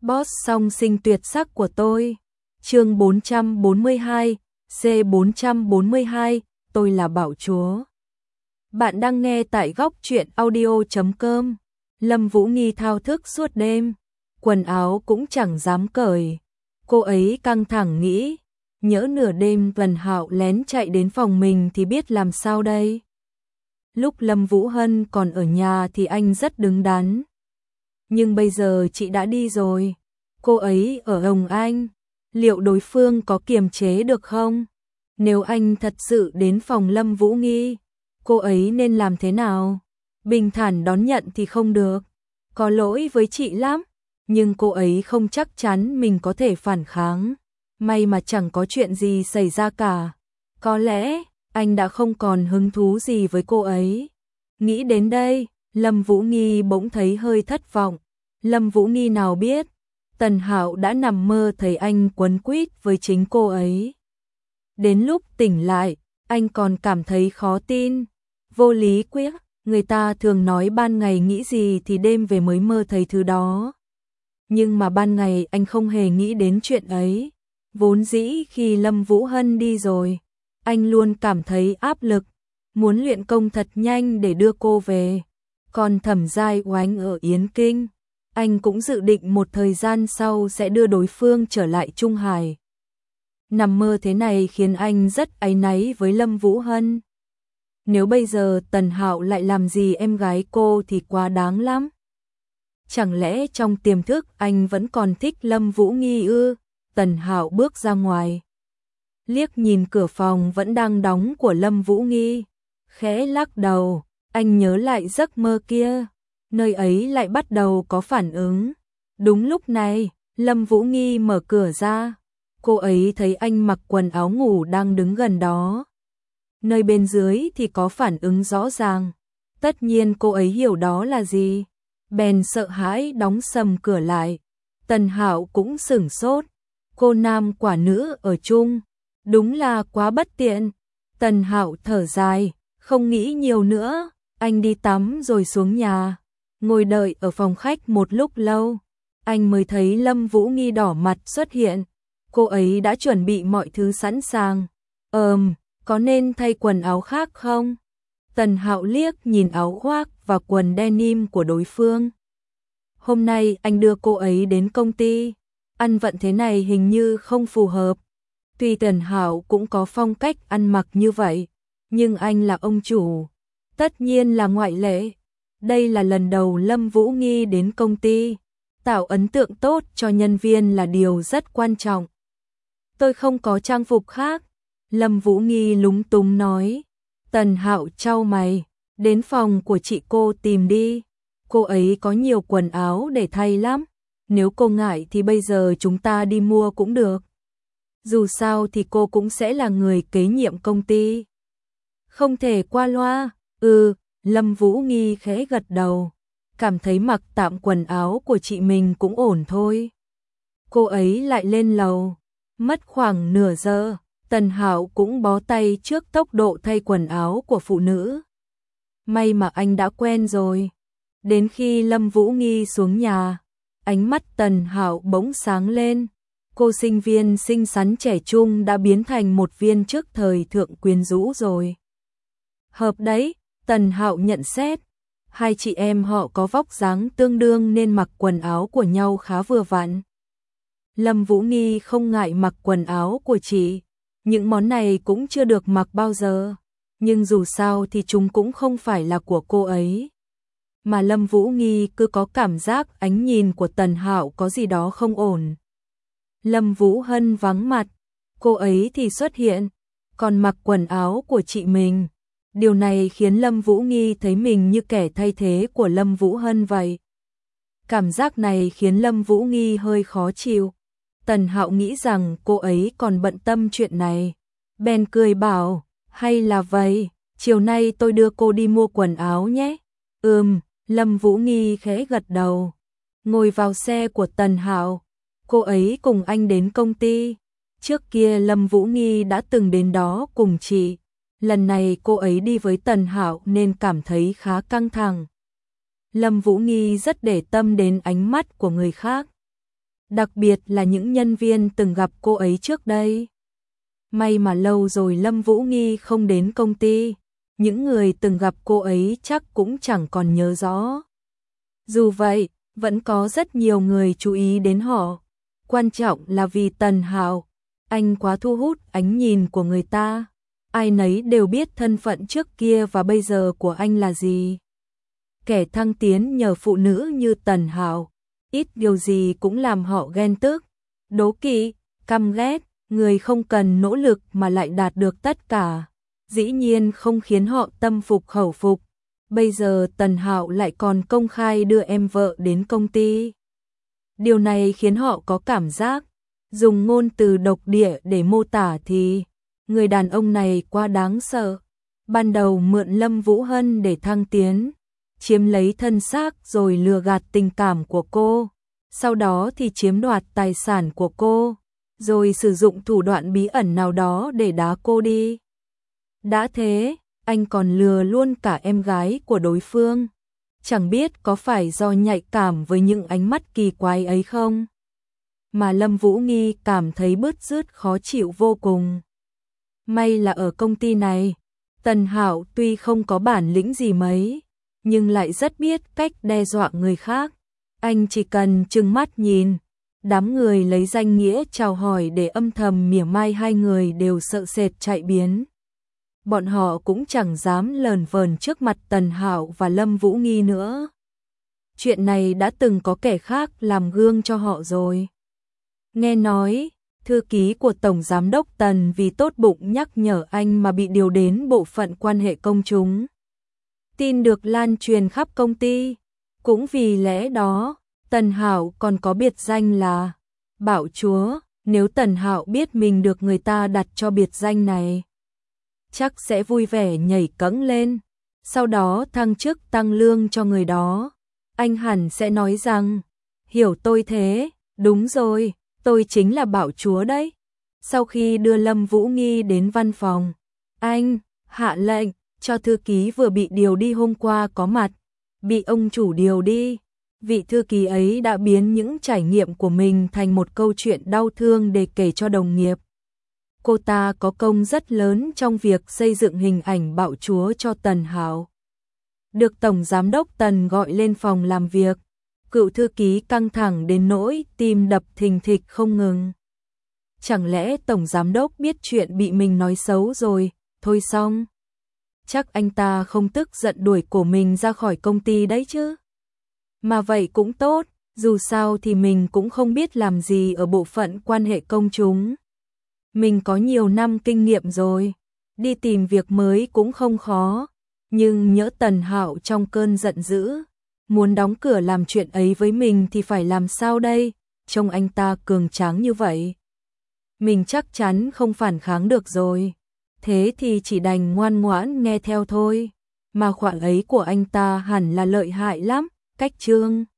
Boss song sinh tuyệt sắc của tôi. Chương 442, C442, tôi là bảo chúa. Bạn đang nghe tại góc truyện audio.com. Lâm Vũ Nghi thao thức suốt đêm, quần áo cũng chẳng dám cởi. Cô ấy căng thẳng nghĩ, nhỡ nửa đêm Vân Hạo lén chạy đến phòng mình thì biết làm sao đây. Lúc Lâm Vũ Hân còn ở nhà thì anh rất đứng đắn. Nhưng bây giờ chị đã đi rồi, cô ấy ở Hồng Anh, liệu đối phương có kiềm chế được không? Nếu anh thật sự đến phòng Lâm Vũ Nghi, cô ấy nên làm thế nào? Bình thản đón nhận thì không được, có lỗi với chị lắm, nhưng cô ấy không chắc chắn mình có thể phản kháng. May mà chẳng có chuyện gì xảy ra cả. Có lẽ anh đã không còn hứng thú gì với cô ấy. Nghĩ đến đây, Lâm Vũ Nghi bỗng thấy hơi thất vọng. Lâm Vũ Nghi nào biết, Tần Hạo đã nằm mơ thấy anh quấn quýt với chính cô ấy. Đến lúc tỉnh lại, anh còn cảm thấy khó tin. Vô lý quyết, người ta thường nói ban ngày nghĩ gì thì đêm về mới mơ thấy thứ đó. Nhưng mà ban ngày anh không hề nghĩ đến chuyện ấy. Vốn dĩ khi Lâm Vũ Hân đi rồi, anh luôn cảm thấy áp lực, muốn luyện công thật nhanh để đưa cô về. Còn Thẩm Giai Oánh ở Yến Kinh, anh cũng dự định một thời gian sau sẽ đưa đối phương trở lại Trung Hải. Nằm mơ thế này khiến anh rất áy náy với Lâm Vũ Hân. Nếu bây giờ Tần Hạo lại làm gì em gái cô thì quá đáng lắm. Chẳng lẽ trong tiềm thức anh vẫn còn thích Lâm Vũ Nghi ư? Tần Hạo bước ra ngoài, liếc nhìn cửa phòng vẫn đang đóng của Lâm Vũ Nghi, khẽ lắc đầu, anh nhớ lại giấc mơ kia, nơi ấy lại bắt đầu có phản ứng. Đúng lúc này, Lâm Vũ Nghi mở cửa ra, cô ấy thấy anh mặc quần áo ngủ đang đứng gần đó. Nơi bên dưới thì có phản ứng rõ ràng, tất nhiên cô ấy hiểu đó là gì, bèn sợ hãi đóng sầm cửa lại. Tần Hạo cũng sửng sốt. Cô nam quả nữ ở chung, đúng là quá bất tiện. Tần Hạo thở dài, không nghĩ nhiều nữa, anh đi tắm rồi xuống nhà, ngồi đợi ở phòng khách một lúc lâu, anh mới thấy Lâm Vũ Nghi đỏ mặt xuất hiện. Cô ấy đã chuẩn bị mọi thứ sẵn sàng. Có nên thay quần áo khác không? Tần Hạo liếc nhìn áo khoác và quần denim của đối phương. Hôm nay anh đưa cô ấy đến công ty, ăn vận thế này hình như không phù hợp. Tuy Tần Hạo cũng có phong cách ăn mặc như vậy, nhưng anh là ông chủ, tất nhiên là ngoại lệ. Đây là lần đầu Lâm Vũ Nghi đến công ty, tạo ấn tượng tốt cho nhân viên là điều rất quan trọng. Tôi không có trang phục khác, Lâm Vũ Nghi lúng túng nói. Tần Hạo chau mày, đến phòng của chị cô tìm đi, cô ấy có nhiều quần áo để thay lắm. Nếu cô ngại thì bây giờ chúng ta đi mua cũng được. Dù sao thì cô cũng sẽ là người kế nhiệm công ty. Không thể qua loa. Lâm Vũ Nghi khẽ gật đầu, cảm thấy mặc tạm quần áo của chị mình cũng ổn thôi. Cô ấy lại lên lầu, mất khoảng nửa giờ, Tần Hạo cũng bó tay trước tốc độ thay quần áo của phụ nữ. May mà anh đã quen rồi. Đến khi Lâm Vũ Nghi xuống nhà, ánh mắt Tần Hạo bỗng sáng lên. Cô sinh viên xinh xắn trẻ trung đã biến thành một viên trước thời thượng quyến rũ rồi. Hợp đấy, Tần Hạo nhận xét. Hai chị em họ có vóc dáng tương đương nên mặc quần áo của nhau khá vừa vặn. Lâm Vũ Nghi không ngại mặc quần áo của chị. Những món này cũng chưa được mặc bao giờ. Nhưng dù sao thì chúng cũng không phải là của cô ấy. Mà Lâm Vũ Nghi cứ có cảm giác ánh nhìn của Tần Hạo có gì đó không ổn. Lâm Vũ Hân vắng mặt, cô ấy thì xuất hiện, còn mặc quần áo của chị mình. Điều này khiến Lâm Vũ Nghi thấy mình như kẻ thay thế của Lâm Vũ Hân vậy. Cảm giác này khiến Lâm Vũ Nghi hơi khó chịu. Tần Hạo nghĩ rằng cô ấy còn bận tâm chuyện này, bèn cười bảo, hay là vậy, chiều nay tôi đưa cô đi mua quần áo nhé. Lâm Vũ Nghi khẽ gật đầu, ngồi vào xe của Tần Hạo. Cô ấy cùng anh đến công ty. Trước kia Lâm Vũ Nghi đã từng đến đó cùng chị. Lần này cô ấy đi với Tần Hạo nên cảm thấy khá căng thẳng. Lâm Vũ Nghi rất để tâm đến ánh mắt của người khác. đặc biệt là những nhân viên từng gặp cô ấy trước đây. May mà lâu rồi Lâm Vũ Nghi không đến công ty, những người từng gặp cô ấy chắc cũng chẳng còn nhớ rõ. Dù vậy, vẫn có rất nhiều người chú ý đến họ. Quan trọng là vì Tần Hạo, anh quá thu hút ánh nhìn của người ta. Ai nấy đều biết thân phận trước kia và bây giờ của anh là gì. Kẻ thăng tiến nhờ phụ nữ như Tần Hạo, ít điều gì cũng làm họ ghen tức, đố kỵ, căm ghét, người không cần nỗ lực mà lại đạt được tất cả. Dĩ nhiên không khiến họ tâm phục khẩu phục. Bây giờ Tần Hạo lại còn công khai đưa em vợ đến công ty. Điều này khiến họ có cảm giác, dùng ngôn từ độc địa để mô tả thì người đàn ông này quá đáng sợ. Ban đầu mượn Lâm Vũ Hân để thăng tiến, chiếm lấy thân xác rồi lừa gạt tình cảm của cô. Sau đó thì chiếm đoạt tài sản của cô, rồi sử dụng thủ đoạn bí ẩn nào đó để đá cô đi. Đã thế, anh còn lừa luôn cả em gái của đối phương. Chẳng biết có phải do nhạy cảm với những ánh mắt kỳ quái ấy không? Mà Lâm Vũ Nghi cảm thấy bứt rứt khó chịu vô cùng. May là ở công ty này, Tần Hạo tuy không có bản lĩnh gì mấy, nhưng lại rất biết cách đe dọa người khác. Anh chỉ cần trừng mắt nhìn, đám người lấy danh nghĩa chào hỏi để âm thầm mỉa mai hai người đều sợ sệt chạy biến. Bọn họ cũng chẳng dám lờn vờn trước mặt Tần Hạo và Lâm Vũ Nghi nữa. Chuyện này đã từng có kẻ khác làm gương cho họ rồi. Nghe nói, thư ký của Tổng Giám đốc Tần vì tốt bụng nhắc nhở anh mà bị điều đến bộ phận quan hệ công chúng. Tin được lan truyền khắp công ty. Cũng vì lẽ đó, Tần Hạo còn có biệt danh là Bạo Chúa. Nếu Tần Hạo biết mình được người ta đặt cho biệt danh này, chắc sẽ vui vẻ nhảy cẫng lên, sau đó thăng chức tăng lương cho người đó. Anh hẳn sẽ nói rằng, hiểu tôi thế, đúng rồi, tôi chính là Bạo Chúa đấy. Sau khi đưa Lâm Vũ Nghi đến văn phòng, anh hạ lệnh cho thư ký vừa bị điều đi hôm qua có mặt, bị ông chủ điều đi. Vị thư ký ấy đã biến những trải nghiệm của mình thành một câu chuyện đau thương để kể cho đồng nghiệp. Cô ta có công rất lớn trong việc xây dựng hình ảnh Bạo Chúa cho Tần Hạo. Được Tổng Giám đốc Tần gọi lên phòng làm việc, cựu thư ký căng thẳng đến nỗi tim đập thình thịch không ngừng. Chẳng lẽ Tổng Giám đốc biết chuyện bị mình nói xấu rồi, thôi xong. Chắc anh ta không tức giận đuổi cổ mình ra khỏi công ty đấy chứ. Mà vậy cũng tốt, dù sao thì mình cũng không biết làm gì ở bộ phận quan hệ công chúng. Mình có nhiều năm kinh nghiệm rồi, đi tìm việc mới cũng không khó, nhưng nhỡ Tần Hạo trong cơn giận dữ, muốn đóng cửa làm chuyện ấy với mình thì phải làm sao đây, trông anh ta cường tráng như vậy. Mình chắc chắn không phản kháng được rồi, thế thì chỉ đành ngoan ngoãn nghe theo thôi, mà khoản ấy của anh ta hẳn là lợi hại lắm, cách chương.